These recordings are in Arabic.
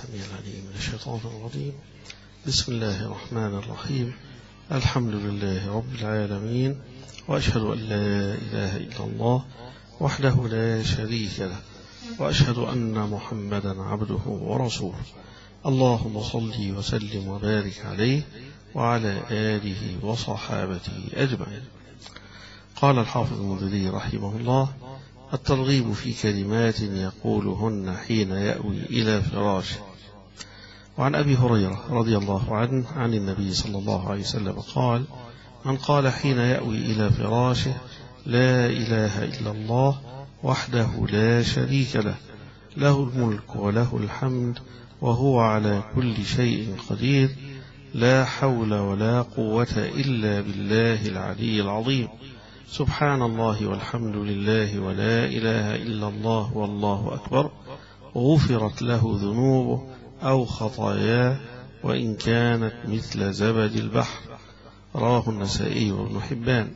السميع العليم من الشيطان الرجيم. بسم الله الرحمن الرحيم. الحمد لله رب العالمين، وأشهد أن لا إله إلا الله وحده لا شريك له، وأشهد أن محمدا عبده ورسوله. اللهم صل وسلم وبارك عليه وعلى آله وصحابته أجمعين. قال الحافظ المنذري رحمه الله: الترغيب في كلمات يقولهن حين يأوي إلى فراشه. وعن أبي هريرة رضي الله عنه عن النبي صلى الله عليه وسلم قال: من قال حين يأوي إلى فراشه: لا إله إلا الله وحده لا شريك له، له الملك وله الحمد وهو على كل شيء قدير، لا حول ولا قوة إلا بالله العلي العظيم، سبحان الله والحمد لله ولا إله إلا الله والله أكبر، غفرت له ذنوبه أو خطاياه وإن كانت مثل زبد البحر. رواه النسائي وابن حبان.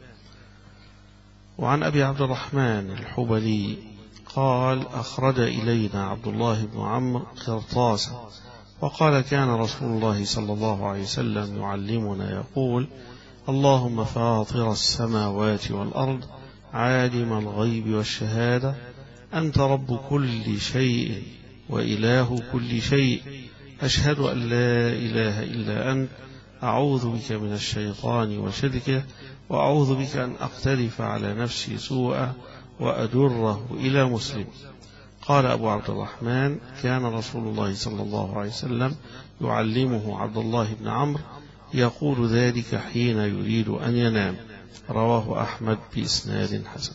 وعن أبي عبد الرحمن الحبلي قال: أخرج إلينا عبد الله بن عمرو قرطاسا وقال: كان رسول الله صلى الله عليه وسلم يعلمنا يقول: اللهم فاطر السماوات والأرض عالم الغيب والشهادة، أنت رب كل شيء وإله كل شيء، أشهد أن لا إله إلا أنت، أعوذ بك من الشيطان وشركه، وأعوذ بك أن أقترف على نفسي سوءا وأدره إلى مسلم. قال أبو عبد الرحمن: كان رسول الله صلى الله عليه وسلم يعلمه عبد الله بن عمرو يقول ذلك حين يريد أن ينام. رواه أحمد بإسناد حسن.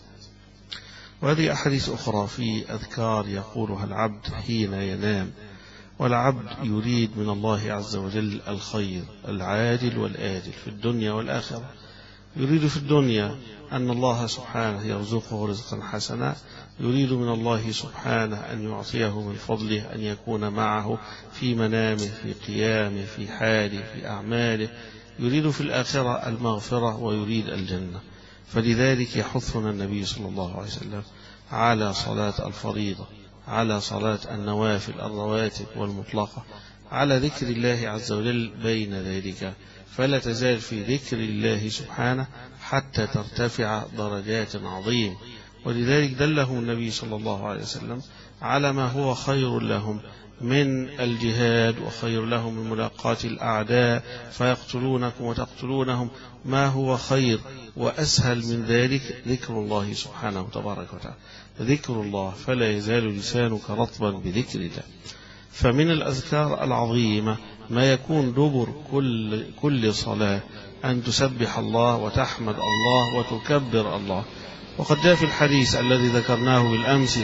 وهذه أحاديث أخرى في أذكار يقولها العبد حين ينام، والعبد يريد من الله عز وجل الخير العاجل والآجل في الدنيا والآخرة. يريد في الدنيا أن الله سبحانه يرزقه رزقا حسنا، يريد من الله سبحانه أن يعطيه من فضله، أن يكون معه في منامه، في قيامه، في حاله، في أعماله. يريد في الآخرة المغفرة ويريد الجنة. فلذلك يحثنا النبي صلى الله عليه وسلم على صلاة الفريضة، على صلاة النوافل الرواتب والمطلقة، على ذكر الله عز وجل بين ذلك، فلا تزال في ذكر الله سبحانه حتى ترتفع درجات عظيم. ولذلك دلهم النبي صلى الله عليه وسلم على ما هو خير لهم من الجهاد، وخير لهم من ملاقاة الأعداء فيقتلونكم وتقتلونهم. ما هو خير وأسهل من ذلك؟ ذكر الله سبحانه تبارك وتعالى، ذكر الله، فلا يزال لسانك رطبا بذكر الله. فمن الأذكار العظيمة ما يكون دبر كل صلاة أن تسبح الله وتحمد الله وتكبر الله. وقد جاء في الحديث الذي ذكرناه بالأمس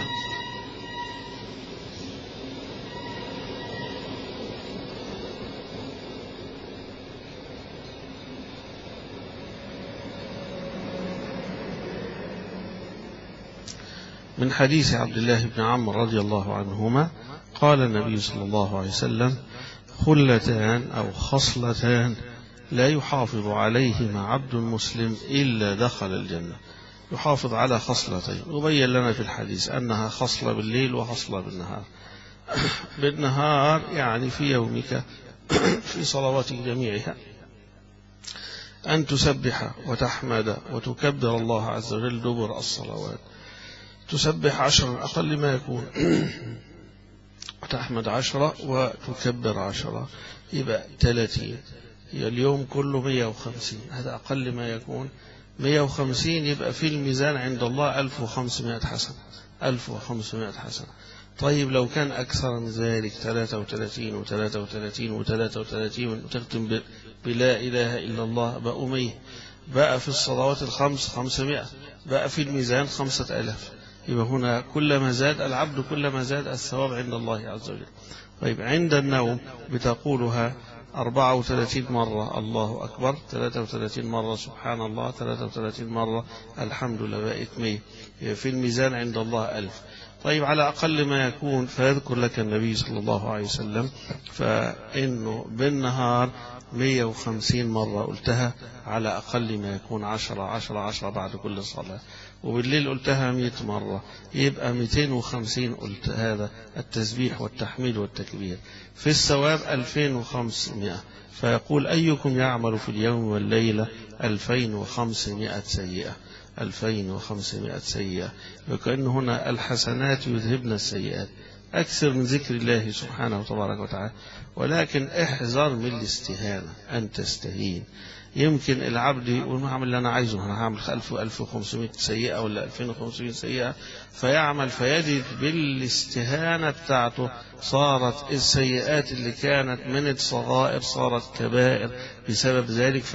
من حديث عبد الله بن عمرو رضي الله عنهما قال النبي صلى الله عليه وسلم: خلتان أو خصلتان لا يحافظ عليهما عبد مسلم إلا دخل الجنة. يحافظ على خصلتين، يبين لنا في الحديث أنها خصلة بالليل وخصلة بالنهار. بالنهار يعني في يومك في صلواتك جميعها أن تسبح وتحمد وتكبر الله عز وجل دبر الصلوات. تسبح 10 أقل ما يكون، وتحمد 10 وتكبر 10، يبقى 30. اليوم كله 150، هذا أقل ما يكون 150. يبقى في الميزان عند الله 1500 حسنة، 1500 حسنة. طيب لو كان أكثر من ذلك 33 و33 و33 وتختم بلا إله إلا الله بقوا 100، بقى في الصلوات الخمس 500، بقى في الميزان 5000. يبقى هنا كلما زاد العبد كلما زاد الثواب عند الله عز وجل. طيب عند النوم بتقولها 34 مرة الله أكبر، 33 مرة سبحان الله، 33 مرة الحمد لله، بقت 100. في الميزان عند الله 1000. طيب على أقل ما يكون فيذكر لك النبي صلى الله عليه وسلم فإنه بالنهار 150 مرة قلتها، على أقل ما يكون 10 10 10 بعد كل صلاة. وبالليل قلتها 100 مرة، يبقى 250 قلت هذا التسبيح والتحميد والتكبير، في الثواب 2500. فيقول أيكم يعمل في اليوم والليلة 2500 سيئة، 2500 سيئة. وكأن هنا الحسنات يذهبن السيئات. أكثر من ذكر الله سبحانه وتبارك وتعالى، ولكن احذر من الاستهانة، أن تستهين. يمكن العبد يقول ما أعمل اللي أنا عايزه، أنا هعمل 1500 سيئة ولا 2500 سيئة، فيعمل فيجد بالاستهانة بتاعته صارت السيئات اللي كانت من الصغائر صارت كبائر بسبب ذلك،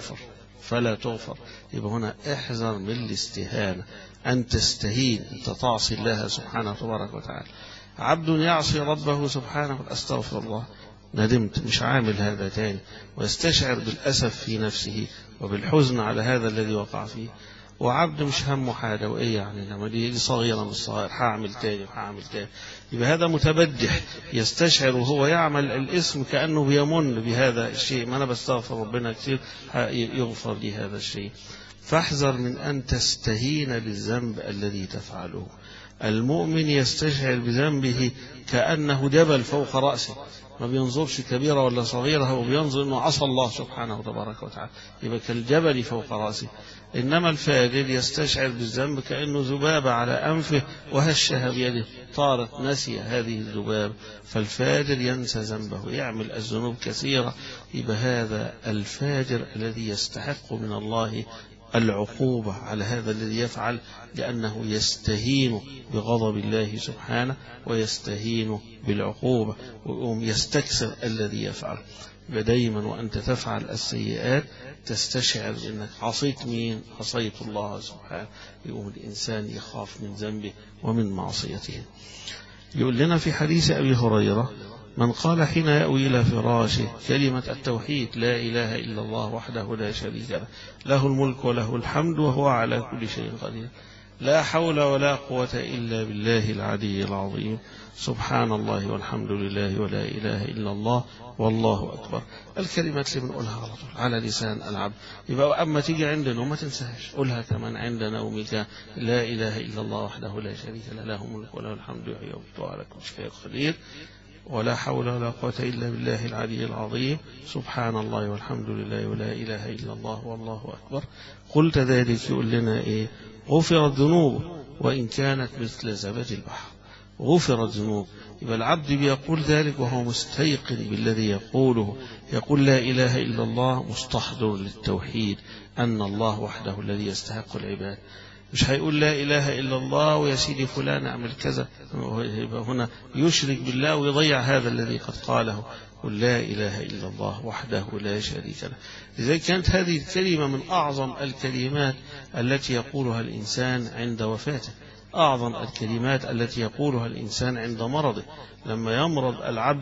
فلا تغفر. يبقى هنا احذر من الاستهانة، أن تستهين، أنت تعصي الله سبحانه وتبارك وتعالى. عبد يعصي ربه سبحانه، أستغفر الله، ندمت، مش عامل هذا تاني، ويستشعر بالأسف في نفسه وبالحزن على هذا الذي وقع فيه. وعبد مش همه حاجة، وإيه يعني لما دي صغيرة من الصغائر هعمل تاني. يبقى هذا متبجح، يستشعر وهو يعمل الاسم كأنه بيمن بهذا الشيء، ما أنا بستغفر ربنا كثير يغفر لي هذا الشيء. فاحذر من أن تستهين بالذنب الذي تفعله. المؤمن يستشعر بذنبه كأنه جبل فوق رأسه، ما بينظرش كبيرة ولا صغيرة، هو بينظر أنه عصى الله سبحانه وتبارك وتعالى، يبقى كالجبل فوق رأسه. إنما الفاجر يستشعر بالذنب كأنه ذبابة على أنفه وهشها بيده، طارت نسي هذه الذباب. فالفاجر ينسى ذنبه، يعمل الذنوب كثيرة. يبقى هذا الفاجر الذي يستحق من الله العقوبة على هذا الذي يفعل، لأنه يستهين بغضب الله سبحانه ويستهين بالعقوبة، ويقوم يستكثر الذي يفعل. دايما وأنت تفعل السيئات تستشعر أنك عصيت مين؟ عصيت الله سبحانه. يقوم الإنسان يخاف من ذنبه ومن معصيته. يقول لنا في حديث أبي هريرة: من قال حين يأوي إلى فراشه كلمة التوحيد: لا إله إلا الله وحده لا شريك له، له الملك وله الحمد وهو على كل شيء قدير، لا حول ولا قوة إلا بالله العلي العظيم، سبحان الله والحمد لله ولا إله إلا الله والله أكبر. الكلمات اللي بنقولها على طول على لسان العبد. يبقى أما تيجي عندنا وما تنساش، قولها كمان عند نومك: لا إله إلا الله وحده لا شريك له، له الملك وله الحمد يحيي ويميت وعلى كل شيء قدير، ولا حول ولا قوة إلا بالله العلي العظيم، سبحان الله والحمد لله ولا إله إلا الله والله أكبر. قلت ذلك يقول لنا إيه؟ غفرت ذنوب وإن كانت مثل زبد البحر. غفرت ذنوب. يبقى العبد بيقول ذلك وهو مستيقن بالذي يقوله، يقول لا إله إلا الله مستحضر للتوحيد، أن الله وحده الذي يستحق العباد. مش هيقول لا إله إلا الله ويا سيدي فلان أعمل كذا، يبقى هنا يشرك بالله ويضيع هذا الذي قد قاله. قل لا إله إلا الله وحده لا شريك له. لذلك كانت هذه الكلمة من أعظم الكلمات التي يقولها الإنسان عند وفاته، أعظم الكلمات التي يقولها الإنسان عند مرضه، لما يمرض العبد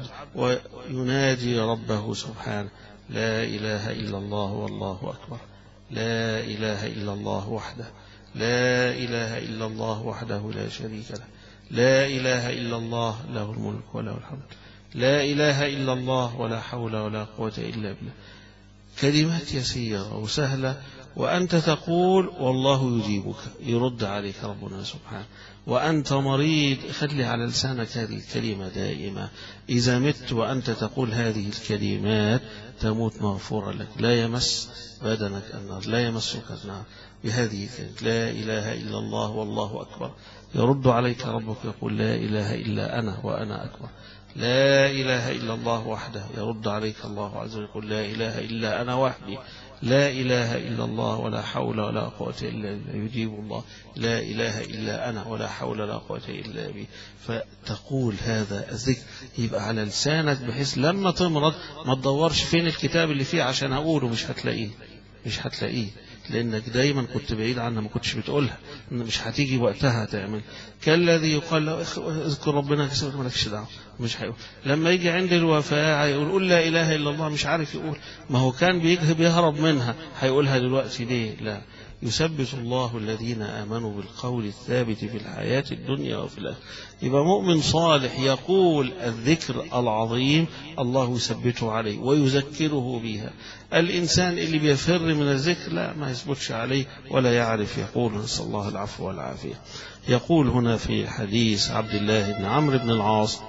وينادي ربه سبحانه: لا إله إلا الله والله أكبر، لا إله إلا الله وحده، لا إله إلا الله وحده لا شريك له، لا إله إلا الله له الملك وله الحمد، لا إله إلا الله ولا حول ولا قوة إلا بالله. كلمات يسيرة وسهلة، وأنت تقول والله يجيبك، يرد عليك ربنا سبحانه. وأنت مريض خلي على لسانك هذه الكلمة دائما. إذا مت وأنت تقول هذه الكلمات تموت مغفورا لك، لا يمس بدنك النار، لا يمسك النار بهذه الكلمة: لا إله إلا الله والله أكبر. يرد عليك ربك يقول: لا إله إلا أنا وأنا أكبر. لا إله إلا الله وحده، يرد عليك الله عز وجل يقول: لا إله إلا أنا وحدي. لا إله إلا الله ولا حول ولا قوة إلا بالله، يجيب الله: لا إله إلا أنا ولا حول ولا قوة إلا بي. فتقول هذا الذكر يبقى على لسانك، بحيث لما تمرض ما تدورش فين الكتاب اللي فيه عشان أقوله، مش هتلاقيه، لأنك دايما كنت بعيد عنها، ما كنتش بتقولها، مش هتيجي وقتها تعمل. كالذي يقال له اذكر ربنا كثيرا، مالكش دعوه، مش هيقول. لما يجي عند الوفاة هيقول: قل لا إله إلا الله، مش عارف يقول، ما هو كان بيهرب منها، هيقولها دلوقتي ليه؟ لا، يثبت الله الذين آمنوا بالقول الثابت في الحياة الدنيا وفي الآخرة. يبقى مؤمن صالح يقول الذكر العظيم الله يثبته عليه ويذكره بها. الإنسان اللي بيفر من الذكر لا، ما يثبتش عليه ولا يعرف يقول، نسأل الله العفو والعافية. يقول هنا في حديث عبد الله بن عمرو بن العاص: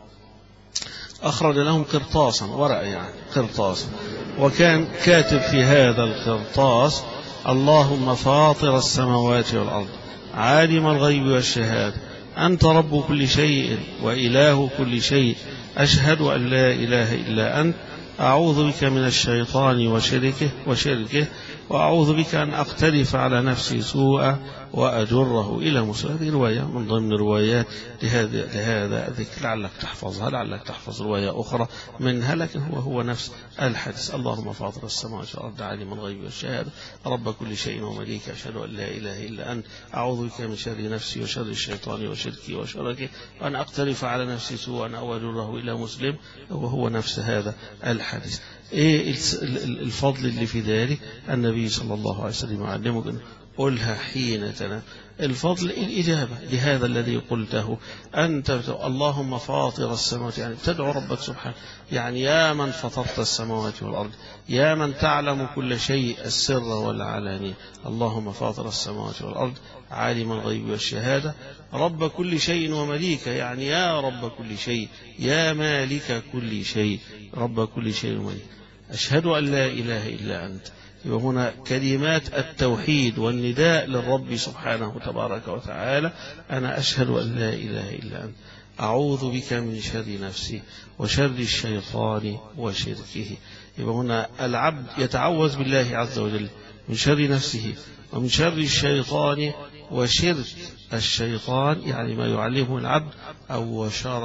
أخرج لهم قرطاسا، ورقة يعني قرطاس، وكان كاتب في هذا القرطاس: اللهم فاطر السماوات والأرض عالم الغيب والشهادة أنت رب كل شيء وإله كل شيء أشهد أن لا إله إلا أنت أعوذ بك من الشيطان وشركه وأعوذ بك أن أقترف على نفسي سوءا وأجره إلى مسلم. هذه رواية من ضمن روايات لهذا الذكر، لعلك تحفظها، لعلك تحفظ رواية أخرى منها، لكن هو نفس الحديث: اللهم فاطر السماوات والأرض عالم الغيب والشهادة رب كل شيء ومليك أشهد أن لا إله إلا أنت أعوذ بك من شر نفسي وشر الشيطان وشركي وشركه وأن أقترف على نفسي سوءا أو أجره إلى مسلم. وهو نفس هذا الحديث. إيه الفضل اللي في ذلك؟ النبي صلى الله عليه وسلم علمك قلها حين تنام. الفضل الإجابة لهذا الذي قلته أنت، اللهم فاطر السماوات، يعني تدعو ربك سبحانه، يعني يا من فطرت السماوات والأرض، يا من تعلم كل شيء السر والعلانية، اللهم فاطر السماوات والأرض عالم الغيب والشهادة رب كل شيء ومليك، يعني يا رب كل شيء، يا مالك كل شيء، رب كل شيء ومليك، أشهد أن لا إله إلا أنت. وهنا كلمات التوحيد والنداء للرب سبحانه تبارك وتعالى: أنا أشهد أن لا إله إلا أنت أعوذ بك من شر نفسي وشر الشيطان وشركه. يبقى هنا العبد يتعوذ بالله عز وجل من شر نفسه ومن شر الشيطان وشرك الشيطان، يعني ما يعلمه العبد، أو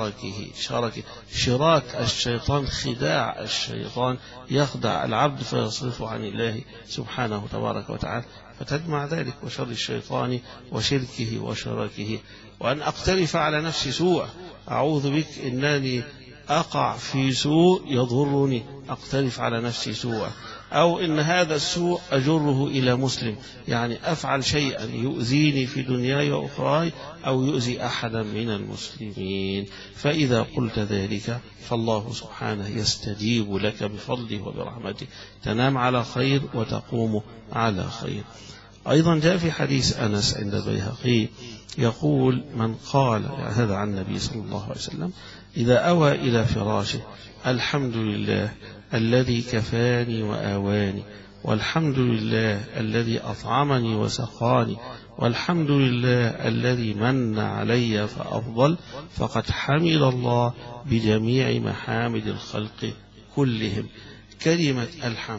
شراك الشيطان، خداع الشيطان، يخدع العبد فيصرفه عن الله سبحانه تبارك وتعالى، فتجمع ذلك: وشر الشيطان وشركه وشراكه. وأن أقترف على نفسي سوء، أعوذ بك إنني أقع في سوء يضرني، أقترف على نفسي سوء، أو إن هذا السوء أجره إلى مسلم، يعني أفعل شيئا يؤذيني في دنياي وأخراي أو يؤذي أحدا من المسلمين. فإذا قلت ذلك فالله سبحانه يستجيب لك بفضله وبرحمته، تنام على خير وتقوم على خير. أيضا جاء في حديث أنس عند البيهقي يقول: من قال، يعني هذا عن النبي صلى الله عليه وسلم: إذا أوى إلى فراشه الحمد لله الذي كفاني وآواني، والحمد لله الذي أطعمني وسقاني، والحمد لله الذي من علي فأفضل، فقد حمد الله بجميع محامد الخلق كلهم. كلمة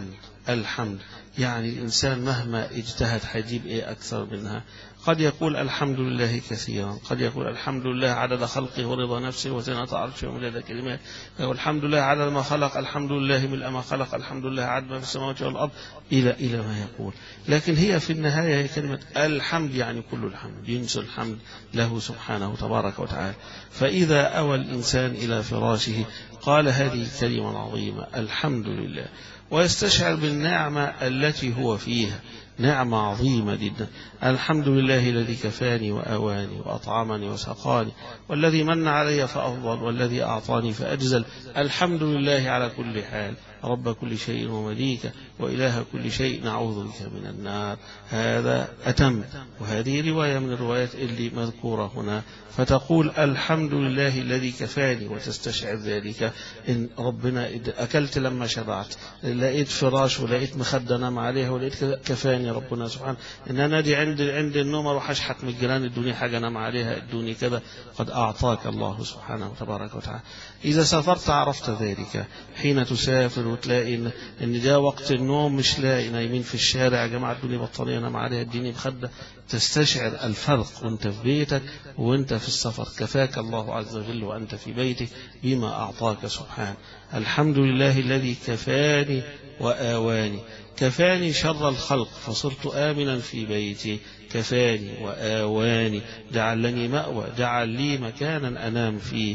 الحمد يعني الإنسان مهما اجتهد هيجيب إيه أكثر منها. قد يقول الحمد لله كثيرا، قد يقول الحمد لله عدد خلقه ورضا نفسه وزنة عرشه ومداد كلمات، والحمد لله عدد ما خلق، الحمد لله ملء ما خلق، الحمد لله عدد ما في السماوات والأرض، إلى ما يقول. لكن هي في النهاية هي كلمة الحمد، يعني كل الحمد، ينسى الحمد له سبحانه تبارك وتعالى. فإذا أوى الإنسان إلى فراشه قال هذه الكلمة العظيمة الحمد لله، ويستشعر بالنعمة التي هو فيها، نعمة عظيمة جدا. الحمد لله الذي كفاني وآواني وأطعمني وسقاني، والذي من علي فأفضل، والذي أعطاني فأجزل. الحمد لله على كل حال، رب كل شيء ومليكه وإله كل شيء، نعوذ بك من النار. هذا أتم، وهذه رواية من الروايات اللي مذكورة هنا. فتقول الحمد لله الذي كفاني، وتستشعر ذلك إن ربنا أكلت لما شبعت، لقيت فراش ولقيت مخدة نام عليها ولقيت كفاني ربنا سبحانه. إن أنا دي عند النوم أروح أشحت من الجيران ادوني حاجة نام عليها، ادوني كذا، قد أعطاك الله سبحانه تبارك وتعالى. إذا سافرت عرفت ذلك، حين تسافر وتلاقي إن جاء وقت النوم مش لاقي، نايمين في الشارع يا جماعة ادوني بطانية نام عليها، اديني مخدة، تستشعر الفرق وانت في بيتك وانت في السفر. كفاك الله عز وجل وانت في بيتك بما أعطاك سبحانه. الحمد لله الذي كفاني وآواني، كفاني شر الخلق فصرت آمنا في بيتي، كفاني وآواني جعلني مأوى، جعل لي مكانا أنام فيه،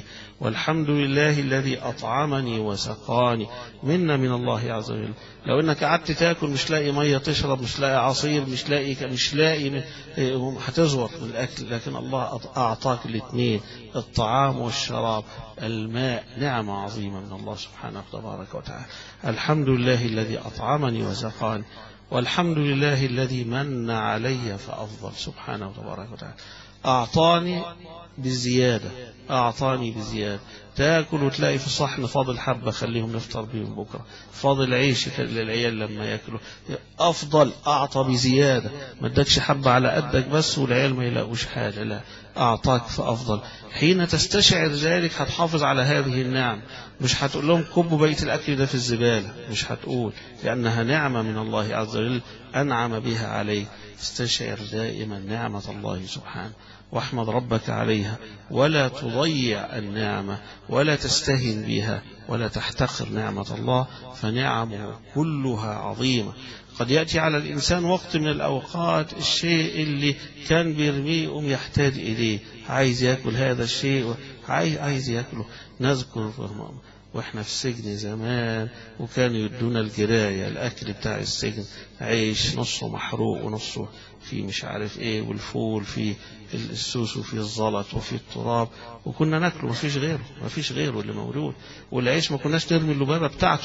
والحمد لله الذي أطعمني وسقاني، منا من الله عز وجل. لو انك قعدت تاكل مش لاقي ميه تشرب، مش لاقي عصير، مش لاقي هتزور من الاكل، لكن الله اعطاك الاثنين، الطعام والشراب، الماء، نعمه عظيمه من الله سبحانه تبارك وتعالى. الحمد لله الذي اطعمني وسقاني، والحمد لله الذي من علي فافضل سبحانه تبارك وتعالى. اعطاني بزياده، اعطاني بزياده. تاكل وتلاقي في صحن فاضل حبه خليهم نفطر بيهم بكره، فاضل عيش للعيال لما ياكلوا. افضل، اعطى بزياده، ما ادكش حبه على قدك بس والعيال ما يلاقوش حاجه، لا، اعطاك فافضل. حين تستشعر ذلك هتحافظ على هذه النعم، مش هتقول لهم كبوا بقيه الاكل ده في الزباله، مش هتقول، لانها نعمه من الله عز وجل انعم بها عليك. استشعر دائما نعمه الله سبحانه واحمد ربك عليها، ولا تضيع النعمة ولا تستهن بها ولا تحتقر نعمة الله، فنعمه كلها عظيمة. قد يأتي على الإنسان وقت من الأوقات الشيء اللي كان بيرميه يقوم يحتاج إليه، عايز يأكل هذا الشيء، عايز يأكله. نذكر واحنا في السجن زمان وكانوا يدونا الجراية، الأكل بتاع السجن، عيش نصه محروق ونصه في مش عارف ايه، والفول في السوس وفي الزلط وفي التراب، وكنا ناكله، ما فيش غيره اللي موجود. والعيش ما كناش نرمي اللبابه بتاعته،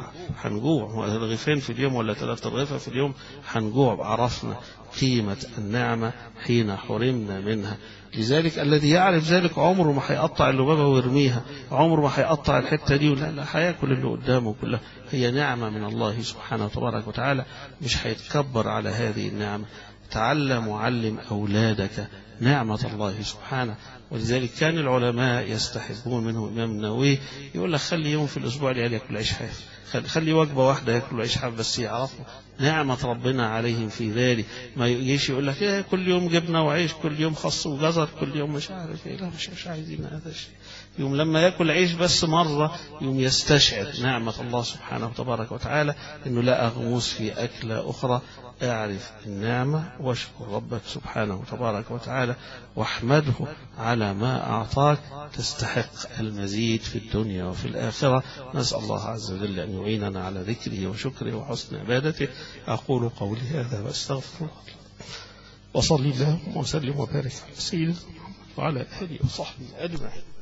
هنجوع رغيفين في اليوم ولا 3 رغيفة في اليوم، هنجوع. عرفنا قيمة النعمة حين حرمنا منها. لذلك الذي يعرف ذلك عمره ما هيقطع اللبابة ويرميها، عمره ما هيقطع الحتة دي، لا هياكل اللي قدامه كلها. هي نعمة من الله سبحانه تبارك وتعالى، مش هيتكبر على هذه النعمة. تعلم وعلم أولادك نعمة الله سبحانه. ولذلك كان العلماء يستحبون منه الإمام النووي يقول لك خلي يوم في الأسبوع العيال يأكل عيش حاف، خلي وجبة واحدة يأكل عيش حاف، بس يعرفوا نعمة ربنا عليهم في ذلك. ما يجيش يقول لك إيه كل يوم جبنة وعيش، كل يوم خص وجزر، كل يوم مش عارف إيه، لا مش عايزين هذا الشيء. يوم لما يأكل عيش بس مرة يوم يستشعر نعمة الله سبحانه وتبارك وتعالى، إنه لا أغموس في أكلة أخرى. اعرف النعمة واشكر ربك سبحانه وتبارك وتعالى واحمده على ما أعطاك، تستحق المزيد في الدنيا وفي الآخرة. نسأل الله عز وجل أن يعيننا على ذكره وشكره وحسن عبادته. أقول قولي هذا وأستغفر الله، وصلي اللهم وسلم وبارك على سيدنا محمد وعلى آله وصحبه أجمعين.